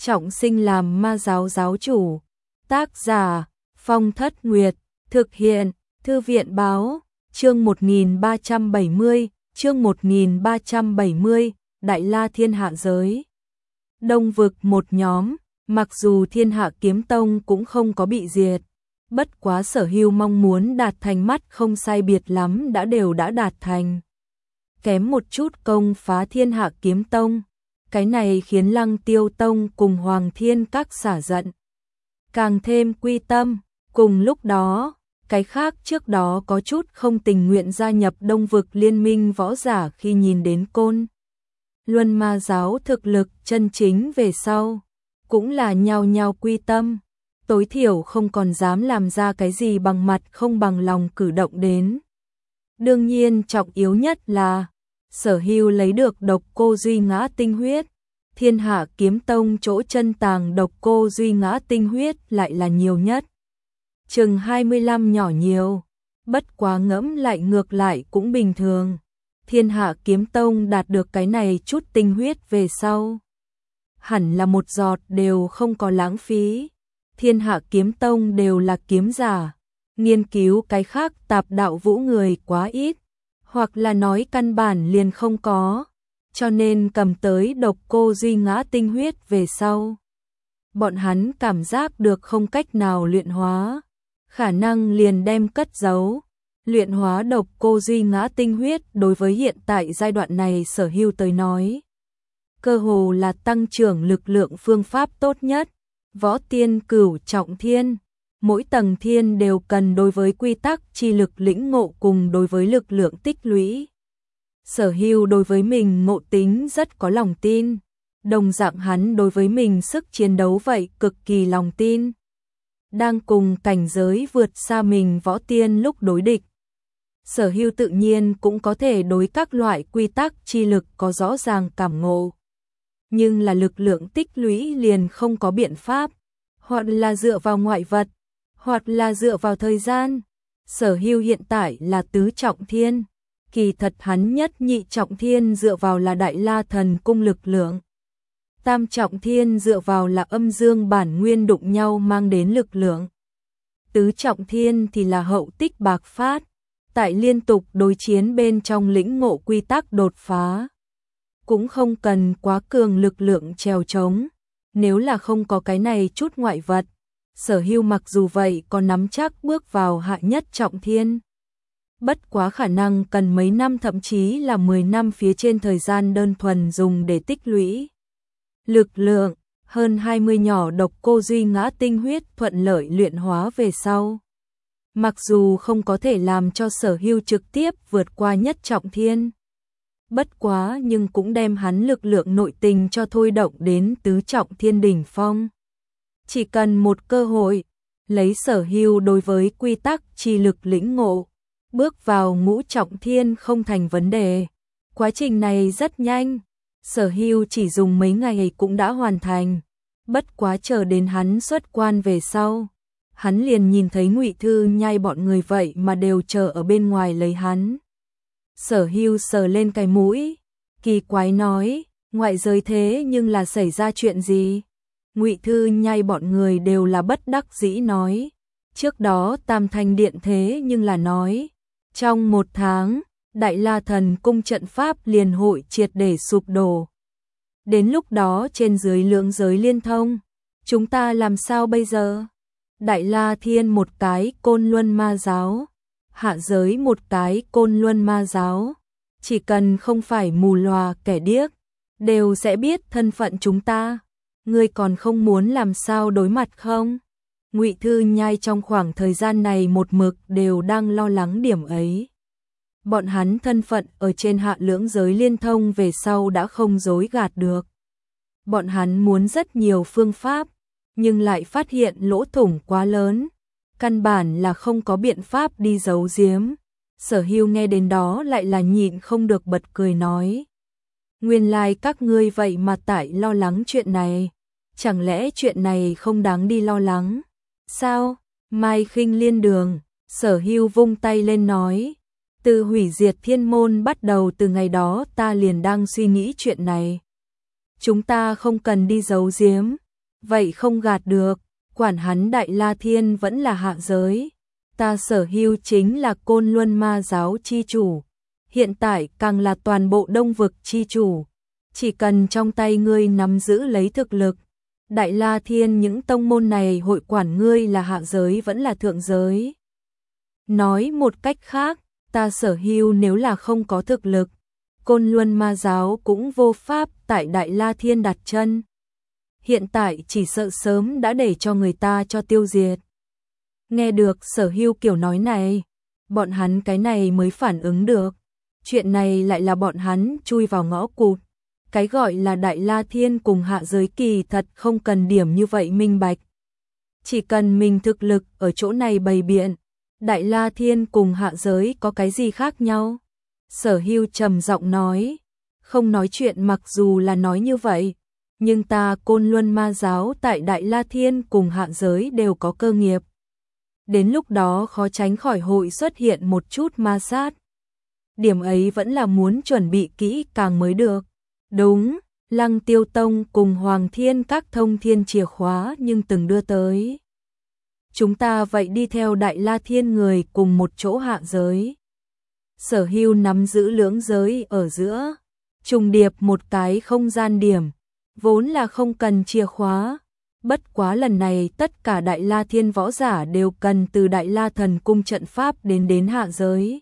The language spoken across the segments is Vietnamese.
trọng sinh làm ma giáo giáo chủ. Tác giả Phong Thất Nguyệt. Thực hiện Thư viện báo. Chương 1370. Chương 1370. Đại La Thiên Hạ Giới. Đông vực một nhóm. Mặc dù Thiên Hạ Kiếm Tông cũng không có bị diệt, bất quá Sở Hưu mong muốn đạt thành mắt không sai biệt lắm đã đạt thành. Kém một chút công phá Thiên Hạ Kiếm Tông, cái này khiến Lăng Tiêu Tông cùng Hoàng Thiên Các xả giận, càng thêm quy tâm. Cùng lúc đó, cái khác trước đó có chút không tình nguyện gia nhập Đông vực liên minh võ giả khi nhìn đến Côn Luân Ma giáo thực lực chân chính về sau, cũng là nhao nhao quy tâm, tối thiểu không còn dám làm ra cái gì bằng mặt không bằng lòng cử động đến. Đương nhiên trọng yếu nhất là Sở Hưu lấy được Độc Cô Duy Ngã tinh huyết. Thiên Hạ Kiếm Tông chỗ chân tàng Độc Cô Duy Ngã tinh huyết lại là nhiều nhất, chừng 25 nhỏ nhiều, bất quá ngẫm lại ngược lại cũng bình thường. Thiên Hạ Kiếm Tông đạt được cái này chút tinh huyết về sau, hẳn là một giọt đều không có lãng phí. Thiên Hạ Kiếm Tông đều là kiếm giả, nghiên cứu cái khác tạp đạo vũ người quá ít, hoặc là nói căn bản liền không có, cho nên cầm tới Độc Cô Duy Ngã tinh huyết về sau, bọn hắn cảm giác được không cách nào luyện hóa, khả năng liền đem cất giấu. Luyện hóa Độc Cô Duy Ngã tinh huyết đối với hiện tại giai đoạn này Sở Hưu tới nói, cơ hồ là tăng trưởng lực lượng phương pháp tốt nhất. Võ tiên cửu trọng thiên, mỗi tầng thiên đều cần đối với quy tắc chi lực lĩnh ngộ cùng đối với lực lượng tích lũy. Sở Hưu đối với mình ngộ tính rất có lòng tin, đồng dạng hắn đối với mình sức chiến đấu vậy cực kỳ lòng tin. Đang cùng cảnh giới vượt xa mình võ tiên lúc đối địch, Sở Hưu tự nhiên cũng có thể đối các loại quy tắc chi lực có rõ ràng cảm ngộ. Nhưng là lực lượng tích lũy liền không có biện pháp, hoặc là dựa vào ngoại vật, hoặc là dựa vào thời gian. Sở Hưu hiện tại là tứ trọng thiên, kỳ thật hắn nhất nhị trọng thiên dựa vào là Đại La Thần Cung lực lượng. Tam trọng thiên dựa vào là âm dương bản nguyên đụng nhau mang đến lực lượng. Tứ trọng thiên thì là hậu tích bạc phát, tại liên tục đối chiến bên trong lĩnh ngộ quy tắc đột phá. Cũng không cần quá cường lực lượng trèo trống, nếu là không có cái này chút ngoại vật, Sở Hưu mặc dù vậy có nắm chắc bước vào hạ nhất trọng thiên. Bất quá khả năng cần mấy năm thậm chí là 10 năm phía trên thời gian đơn thuần dùng để tích lũy lực lượng. Hơn 20 nhỏ Độc Cô Duy Ngã tinh huyết thuận lợi luyện hóa về sau, mặc dù không có thể làm cho Sở Hưu trực tiếp vượt qua nhất trọng thiên, bất quá nhưng cũng đem hắn lực lượng nội tình cho thôi động đến tứ trọng thiên đỉnh phong. Chỉ cần một cơ hội, lấy Sở Hưu đối với quy tắc chi lực lĩnh ngộ, bước vào ngũ trọng thiên không thành vấn đề. Quá trình này rất nhanh, Sở Hưu chỉ dùng mấy ngày cũng đã hoàn thành. Bất quá chờ đến hắn xuất quan về sau, hắn liền nhìn thấy Ngụy Thư Nhai bọn người vậy mà đều chờ ở bên ngoài lấy hắn. Sở Hưu sờ lên cái mũi, kỳ quái nói, ngoại giới thế nhưng là xảy ra chuyện gì? Ngụy Thư Nhai bọn người đều là bất đắc dĩ nói, trước đó Tam Thanh Điện thế nhưng là nói, trong 1 tháng, Đại La Thần Cung trận pháp liền hội triệt để sụp đổ. Đến lúc đó trên dưới lưỡng giới liên thông, chúng ta làm sao bây giờ? Đại La Thiên một cái Côn Luân Ma giáo, hạ giới một cái Côn Luân Ma giáo, chỉ cần không phải mù lòa kẻ điếc, đều sẽ biết thân phận chúng ta. Ngươi còn không muốn làm sao đối mặt không? Ngụy Thư Nhai trong khoảng thời gian này một mực đều đang lo lắng điểm ấy. Bọn hắn thân phận ở trên hạ lưỡng giới liên thông về sau đã không dối gạt được. Bọn hắn muốn rất nhiều phương pháp, nhưng lại phát hiện lỗ thủng quá lớn, căn bản là không có biện pháp đi giấu giếm. Sở Hưu nghe đến đó lại là nhịn không được bật cười nói, nguyên lai các ngươi vậy mà tại lo lắng chuyện này, chẳng lẽ chuyện này không đáng đi lo lắng? Sao? Mai Khinh Liên Đường, Sở Hưu vung tay lên nói, từ hủy diệt thiên môn bắt đầu từ ngày đó ta liền đang suy nghĩ chuyện này. Chúng ta không cần đi giấu giếm, vậy không gạt được, quản hắn Đại La Thiên vẫn là hạ giới. Ta Sở Hưu chính là Côn Luân Ma giáo chi chủ, hiện tại càng là toàn bộ Đông vực chi chủ. Chỉ cần trong tay ngươi nắm giữ lấy thực lực, Đại La Thiên những tông môn này hội quản ngươi là hạ giới vẫn là thượng giới. Nói một cách khác, ta Sở Hưu nếu là không có thực lực, Côn Luân Ma giáo cũng vô pháp tại Đại La Thiên đặt chân. Hiện tại chỉ sợ sớm đã để cho người ta cho tiêu diệt. Nghe được Sở Hưu kiểu nói này, bọn hắn cái này mới phản ứng được. Chuyện này lại là bọn hắn chui vào ngõ cụt. Cái gọi là Đại La Thiên cùng hạ giới kỳ thật không cần điểm như vậy minh bạch. Chỉ cần mình thực lực ở chỗ này bày biện, Đại La Thiên cùng hạ giới có cái gì khác nhau? Sở Hưu trầm giọng nói, không nói chuyện mặc dù là nói như vậy, nhưng ta Côn Luân Ma giáo tại Đại La Thiên cùng hạ giới đều có cơ nghiệp. Đến lúc đó khó tránh khỏi hội xuất hiện một chút ma sát. Điểm ấy vẫn là muốn chuẩn bị kỹ càng mới được. Đúng, Lăng Tiêu Tông cùng Hoàng Thiên các thông thiên chìa khóa nhưng từng đưa tới. Chúng ta vậy đi theo Đại La Thiên người cùng một chỗ hạ giới. Sở Hưu nắm giữ lưỡng giới ở giữa, trùng điệp một cái không gian điểm, vốn là không cần chìa khóa. Bất quá lần này tất cả Đại La Thiên võ giả đều cần từ Đại La Thần Cung trận pháp đến hạ giới.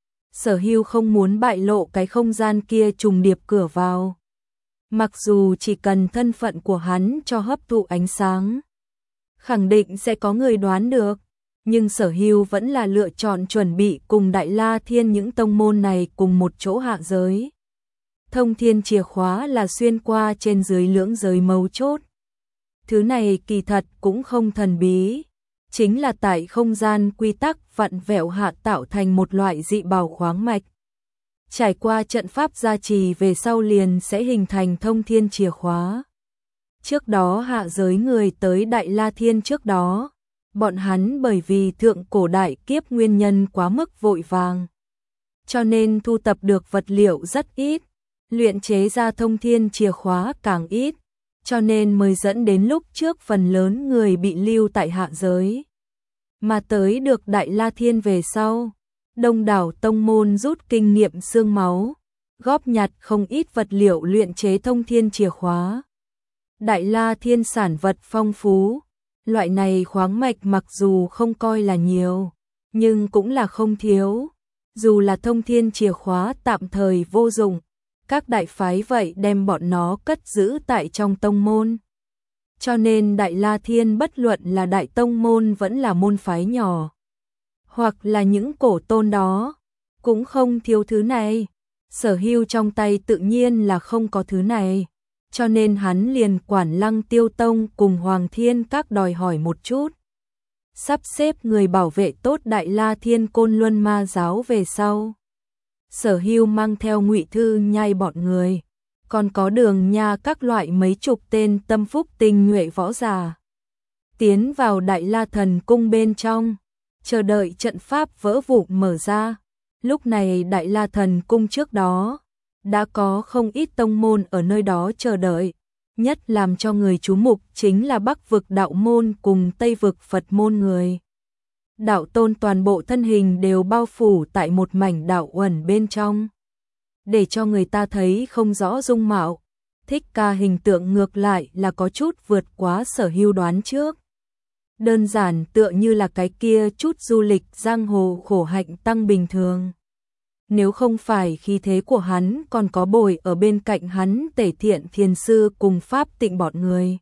Sở Hưu không muốn bại lộ cái không gian kia trùng điệp cửa vào. Mặc dù chỉ cần thân phận của hắn cho hấp thụ ánh sáng, khẳng định sẽ có người đoán được, nhưng Sở Hưu vẫn là lựa chọn chuẩn bị cùng Đại La Thiên những tông môn này cùng một chỗ hạ giới. Thông thiên chìa khóa là xuyên qua trên dưới lưỡng giới mấu chốt. Thứ này kỳ thật cũng không thần bí, chính là tại không gian quy tắc vặn vẹo hạ tạo thành một loại dị bảo khoáng mạch. Trải qua trận pháp gia trì về sau liền sẽ hình thành thông thiên chìa khóa. Trước đó hạ giới người tới Đại La Thiên trước đó, bọn hắn bởi vì thượng cổ đại kiếp nguyên nhân quá mức vội vàng, cho nên thu tập được vật liệu rất ít, luyện chế ra thông thiên chìa khóa càng ít, cho nên mới dẫn đến lúc trước phần lớn người bị lưu tại hạ giới. Mà tới được Đại La Thiên về sau, đông đảo tông môn rút kinh nghiệm xương máu, góp nhặt không ít vật liệu luyện chế thông thiên chìa khóa. Đại La Thiên sản vật phong phú, loại này khoáng mạch mặc dù không coi là nhiều, nhưng cũng là không thiếu. Dù là thông thiên chìa khóa tạm thời vô dụng, các đại phái vậy đem bọn nó cất giữ tại trong tông môn. Cho nên Đại La Thiên bất luận là đại tông môn vẫn là môn phái nhỏ, hoặc là những cổ tôn đó, cũng không thiếu thứ này. Sở Hưu trong tay tự nhiên là không có thứ này, cho nên hắn liền quản Lăng Tiêu Tông cùng Hoàng Thiên các đòi hỏi một chút. Sắp xếp người bảo vệ tốt Đại La Thiên Côn Luân Ma giáo về sau, Sở Hưu mang theo Ngụy Thư Nhai bọn người, còn có Đường Nha các loại mấy chục tên tâm phúc tinh nhuệ võ giả, tiến vào Đại La Thần Cung bên trong, chờ đợi trận pháp vỡ vụn mở ra. Lúc này Đại La Thần Cung trước đó đã có không ít tông môn ở nơi đó chờ đợi, nhất làm cho người chú mục chính là Bắc vực đạo môn cùng Tây vực Phật môn người. Đạo tôn toàn bộ thân hình đều bao phủ tại một mảnh đạo uẩn bên trong, để cho người ta thấy không rõ dung mạo. Thích Ca hình tượng ngược lại là có chút vượt quá Sở Hưu đoán trước. Đơn giản tựa như là cái kia chút du lịch giang hồ khổ hạnh tăng bình thường. Nếu không phải khí thế của hắn còn có bồi ở bên cạnh hắn Tể Thiện Thiền Sư cùng Pháp Tịnh bọn người,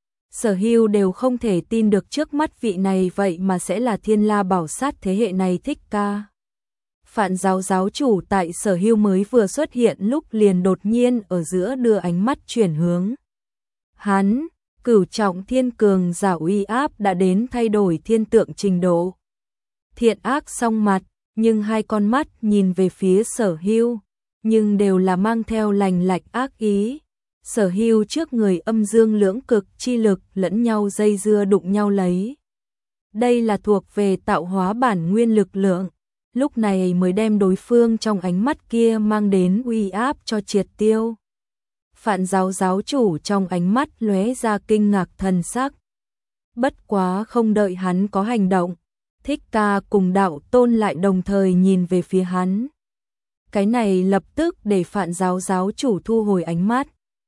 Sở Hưu đều không thể tin được trước mắt vị này vậy mà sẽ là Thiên La Bảo Sát thế hệ này Thích Ca. Phạn giáo giáo chủ tại Sở Hưu mới vừa xuất hiện lúc liền đột nhiên ở giữa đưa ánh mắt chuyển hướng. Hắn, cửu trọng thiên cường giả uy áp đã đến thay đổi thiên tượng trình độ. Thiện ác song mặt, nhưng hai con mắt nhìn về phía Sở Hưu, nhưng đều là mang theo lành lạnh ác ý. Sở Hưu trước người âm dương lưỡng cực chi lực lẫn nhau dây dưa đụng nhau lấy. Đây là thuộc về tạo hóa bản nguyên lực lượng, lúc này mới đem đối phương trong ánh mắt kia mang đến uy áp cho triệt tiêu. Phạn giáo giáo chủ trong ánh mắt lóe ra kinh ngạc thần sắc. Bất quá không đợi hắn có hành động, Thích Ca cùng Đạo Tôn lại đồng thời nhìn về phía hắn. Cái này lập tức để Phạn giáo giáo chủ thu hồi ánh mắt.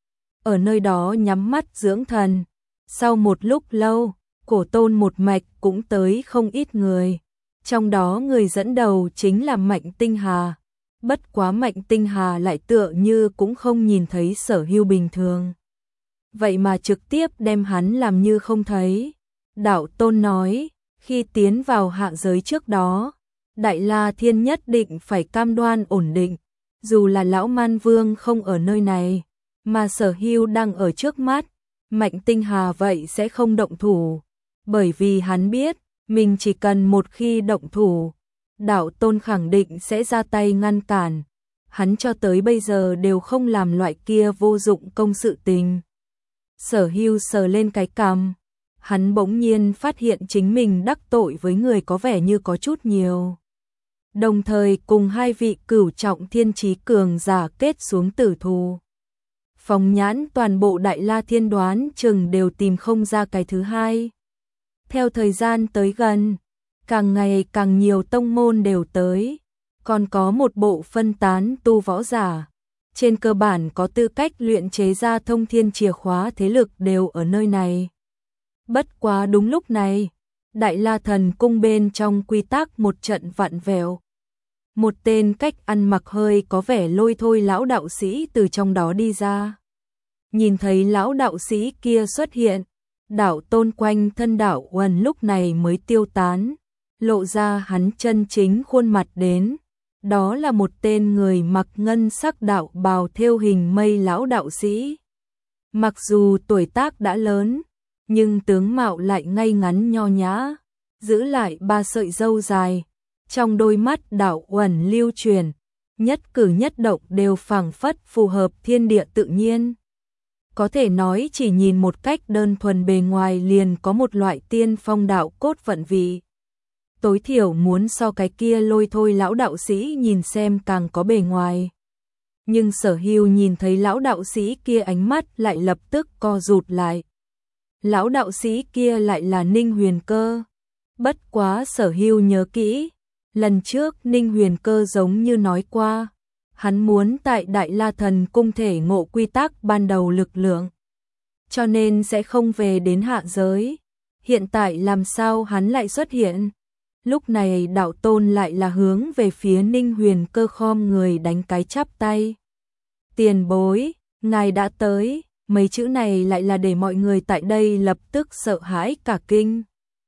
Ở nơi đó nhắm mắt dưỡng thần. Sau một lúc lâu, Cổ Tôn một mạch cũng tới không ít người. Trong đó người dẫn đầu chính là Mạnh Tinh Hà. Bất quá Mạnh Tinh Hà lại tựa như cũng không nhìn thấy Sở Hưu bình thường. Vậy mà trực tiếp đem hắn làm như không thấy. Đạo Tôn nói, khi tiến vào hạ giới trước đó, Đại La Thiên nhất định phải cam đoan ổn định. Dù là Lão Man Vương không ở nơi này, mà Sở Hưu đang ở trước mắt, Mạnh Tinh Hà vậy sẽ không động thủ. Bởi vì hắn biết, mình chỉ cần một khi động thủ, Đạo Tôn khẳng định sẽ ra tay ngăn cản. Hắn cho tới bây giờ đều không làm loại kia vô dụng công sự tình. Sở Hưu sờ lên cái cằm, hắn bỗng nhiên phát hiện chính mình đắc tội với người có vẻ như có chút nhiều. Đồng thời cùng hai vị cửu trọng thiên chí cường giả kết xuống tử thù. Phóng nhãn toàn bộ Đại La Thiên đoán chừng đều tìm không ra cái thứ hai. Theo thời gian tới gần, càng ngày càng nhiều tông môn đều tới, còn có một bộ phân tán tu võ giả. Trên cơ bản có tư cách luyện chế ra thông thiên chìa khóa thế lực đều ở nơi này. Bất quá đúng lúc này, Đại La Thần cung bên trong quy tắc một trận vặn vẹo. Một tên cách ăn mặc hơi có vẻ lôi thôi lão đạo sĩ từ trong đó đi ra. Nhìn thấy lão đạo sĩ kia xuất hiện, Đạo Tôn quanh thân Đạo Uẩn lúc này mới tiêu tán, lộ ra hắn chân chính khuôn mặt đến. Đó là một tên người mặc ngân sắc đạo bào thêu hình mây lão đạo sĩ. Mặc dù tuổi tác đã lớn, nhưng tướng mạo lại ngay ngắn nho nhã, giữ lại 3 sợi râu dài. Trong đôi mắt Đạo Uẩn lưu truyền, nhất cử nhất động đều phảng phất phù hợp thiên địa tự nhiên. Có thể nói chỉ nhìn một cách đơn thuần bề ngoài liền có một loại tiên phong đạo cốt vận vị. Tối thiểu muốn so cái kia lôi thôi lão đạo sĩ nhìn xem càng có bề ngoài. Nhưng Sở Hưu nhìn thấy lão đạo sĩ kia ánh mắt lại lập tức co rụt lại. Lão đạo sĩ kia lại là Ninh Huyền Cơ. Bất quá Sở Hưu nhớ kỹ, lần trước Ninh Huyền Cơ giống như nói qua, hắn muốn tại Đại La Thần cung thể ngộ quy tắc ban đầu lực lượng, cho nên sẽ không về đến hạ giới. Hiện tại làm sao hắn lại xuất hiện? Lúc này Đạo Tôn lại là hướng về phía Ninh Huyền Cơ khom người đánh cái chắp tay. Tiền bối, ngài đã tới. Mấy chữ này lại là để mọi người tại đây lập tức sợ hãi cả kinh.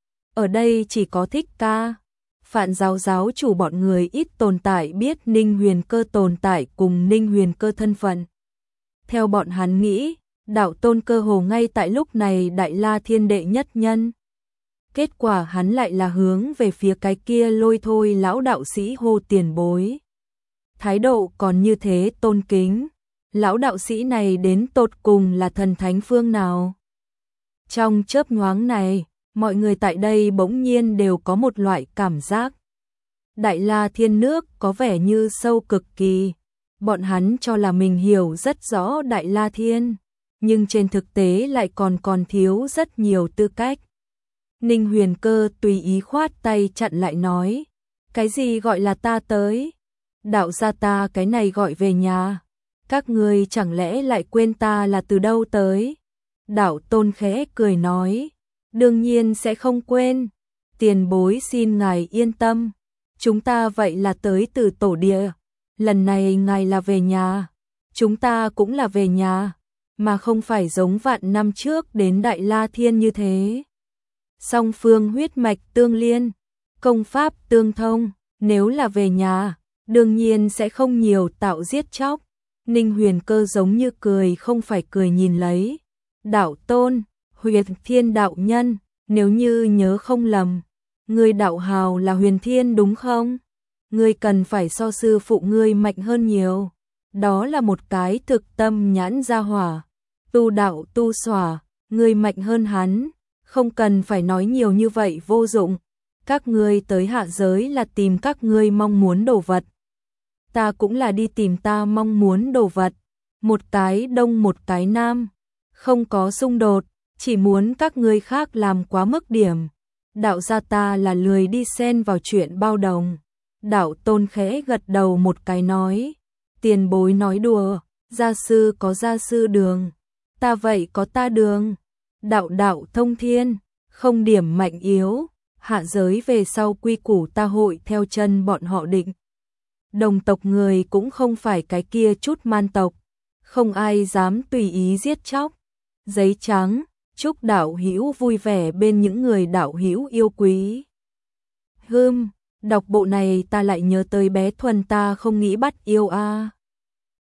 Ở đây chỉ có Thích Ca, Phạn giáo giáo chủ bọn người ít tồn tại biết Ninh Huyền Cơ tồn tại cùng Ninh Huyền Cơ thân phận. Theo bọn hắn nghĩ, Đạo Tôn cơ hồ ngay tại lúc này Đại La Thiên đệ nhất nhân. Kết quả hắn lại là hướng về phía cái kia lôi thôi lão đạo sĩ hô tiền bối. Thái độ còn như thế tôn kính. Lão đạo sĩ này đến tột cùng là thần thánh phương nào? Trong chớp nhoáng này, mọi người tại đây bỗng nhiên đều có một loại cảm giác. Đại La Thiên nước có vẻ như sâu cực kỳ. Bọn hắn cho là mình hiểu rất rõ Đại La Thiên, nhưng trên thực tế lại còn thiếu rất nhiều tư cách. Ninh Huyền Cơ tùy ý khoát tay chặn lại nói, cái gì gọi là ta tới? Đạo gia ta cái này gọi về nhà. Các ngươi chẳng lẽ lại quên ta là từ đâu tới? Đạo Tôn khẽ cười nói, đương nhiên sẽ không quên. Tiền bối xin ngài yên tâm, chúng ta vậy là tới từ tổ địa. Lần này ngài là về nhà, chúng ta cũng là về nhà, mà không phải giống vạn năm trước đến Đại La Thiên như thế. Song phương huyết mạch tương liên, công pháp tương thông, nếu là về nhà, đương nhiên sẽ không nhiều tạo giết chóc. Ninh Huyền Cơ giống như cười không phải cười nhìn lấy. Đạo Tôn, Huyền Thiên đạo nhân, nếu như nhớ không lầm, ngươi đạo hào là Huyền Thiên đúng không? Ngươi cần phải so sư phụ ngươi mạnh hơn nhiều. Đó là một cái thực tâm nhãn gia hỏa. Tu đạo tu xỏa, ngươi mạnh hơn hắn, không cần phải nói nhiều như vậy vô dụng. Các ngươi tới hạ giới là tìm các ngươi mong muốn đồ vật. Ta cũng là đi tìm ta mong muốn đồ vật. một cái đông một cái nam, không có xung đột, chỉ muốn các ngươi khác làm quá mức điểm. Đạo gia ta là lười đi xen vào chuyện bao đồng. Đạo Tôn khẽ gật đầu một cái nói, tiền bối nói đùa, gia sư có gia sư đường, ta vậy có ta đường. Đạo đạo thông thiên, không điểm mạnh yếu, hạ giới về sau quy củ ta hội theo chân bọn họ định. Đồng tộc người cũng không phải cái kia chút man tộc, không ai dám tùy ý giết chóc. Giấy trắng, chúc đạo hữu vui vẻ bên những người đạo hữu yêu quý. Đọc bộ này ta lại nhớ tới bé Thuần ta không nghĩ bắt yêu a.